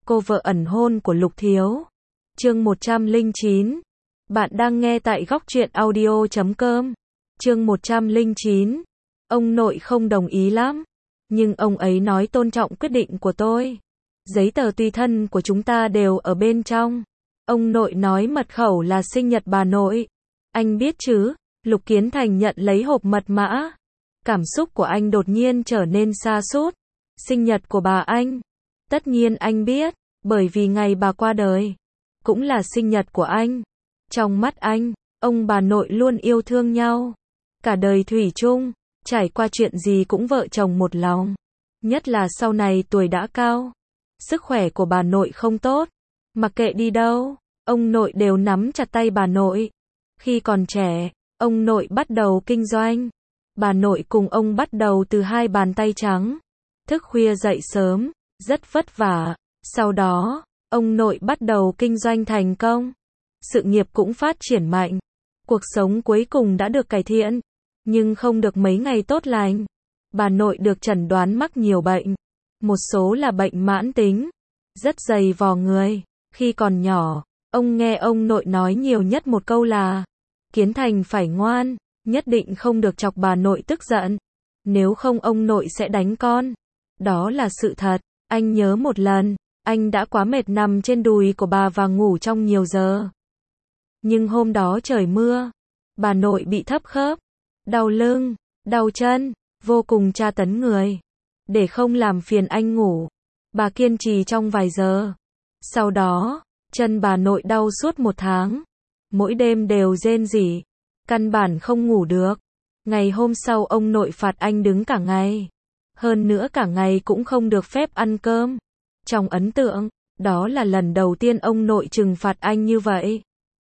cô vợ ẩn hôn của Lục Thiếu. Chương 109. Bạn đang nghe tại góc truyện audio.com. Chương 109. Ông nội không đồng ý lắm, nhưng ông ấy nói tôn trọng quyết định của tôi. Giấy tờ tùy thân của chúng ta đều ở bên trong. Ông nội nói mật khẩu là sinh nhật bà nội. Anh biết chứ? Lục Kiến Thành nhận lấy hộp mật mã. Cảm xúc của anh đột nhiên trở nên sa sút. Sinh nhật của bà anh. Tất nhiên anh biết, bởi vì ngày bà qua đời cũng là sinh nhật của anh. Trong mắt anh, ông bà nội luôn yêu thương nhau. Cả đời thủy chung, trải qua chuyện gì cũng vợ chồng một lòng. Nhất là sau này tuổi đã cao, sức khỏe của bà nội không tốt. Mặc kệ đi đâu, ông nội đều nắm chặt tay bà nội. Khi còn trẻ, ông nội bắt đầu kinh doanh. Bà nội cùng ông bắt đầu từ hai bàn tay trắng. Thức khuya dậy sớm, rất vất vả. Sau đó, ông nội bắt đầu kinh doanh thành công. Sự nghiệp cũng phát triển mạnh. Cuộc sống cuối cùng đã được cải thiện, nhưng không được mấy ngày tốt lành. Bà nội được chẩn đoán mắc nhiều bệnh. Một số là bệnh mãn tính, rất dày vò người. Khi còn nhỏ, ông nghe ông nội nói nhiều nhất một câu là Kiến Thành phải ngoan, nhất định không được chọc bà nội tức giận. Nếu không ông nội sẽ đánh con. Đó là sự thật. Anh nhớ một lần, anh đã quá mệt nằm trên đùi của bà và ngủ trong nhiều giờ. Nhưng hôm đó trời mưa, bà nội bị thấp khớp, đau lưng, đau chân, vô cùng tra tấn người. Để không làm phiền anh ngủ, bà kiên trì trong vài giờ. Sau đó, chân bà nội đau suốt 1 tháng. Mỗi đêm đều rên rỉ, căn bản không ngủ được. Ngày hôm sau ông nội phạt anh đứng cả ngày. Hơn nữa cả ngày cũng không được phép ăn cơm. Trong ấn tượng, đó là lần đầu tiên ông nội trừng phạt anh như vậy.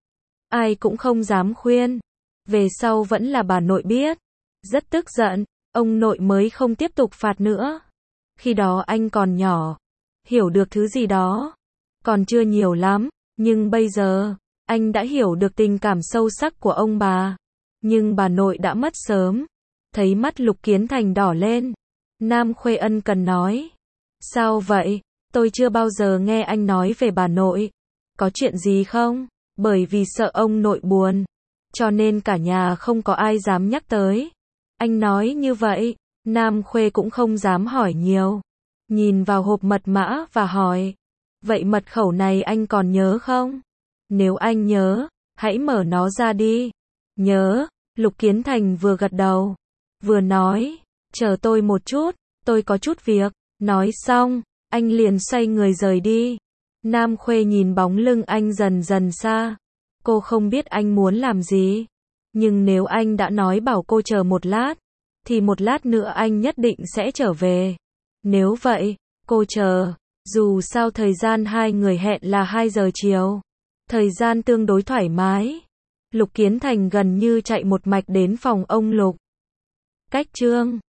Ai cũng không dám khuyên. Về sau vẫn là bà nội biết. Rất tức giận, ông nội mới không tiếp tục phạt nữa. Khi đó anh còn nhỏ, hiểu được thứ gì đó còn chưa nhiều lắm, nhưng bây giờ, anh đã hiểu được tình cảm sâu sắc của ông bà. Nhưng bà nội đã mất sớm. Thấy mắt Lục Kiến Thành đỏ lên, Nam Khuê ân cần nói. Sao vậy? Tôi chưa bao giờ nghe anh nói về bà nội. Có chuyện gì không? Bởi vì sợ ông nội buồn, cho nên cả nhà không có ai dám nhắc tới. Anh nói như vậy, Nam Khuê cũng không dám hỏi nhiều. Nhìn vào hộp mật mã và hỏi. Vậy mật khẩu này anh còn nhớ không? Nếu anh nhớ, hãy mở nó ra đi. Nhớ, Lục Kiến Thành vừa gật đầu, vừa nói. Chờ tôi một chút, tôi có chút việc. Nói xong, anh liền xoay người rời đi. Nam Khuê nhìn bóng lưng anh dần dần xa. Cô không biết anh muốn làm gì. Nhưng nếu anh đã nói bảo cô chờ một lát, thì một lát nữa anh nhất định sẽ trở về. Nếu vậy, cô chờ. Dù sao thời gian hai người hẹn là 2 giờ chiều. Thời gian tương đối thoải mái. Lục Kiến Thành gần như chạy một mạch đến phòng ông Lục. Cách chương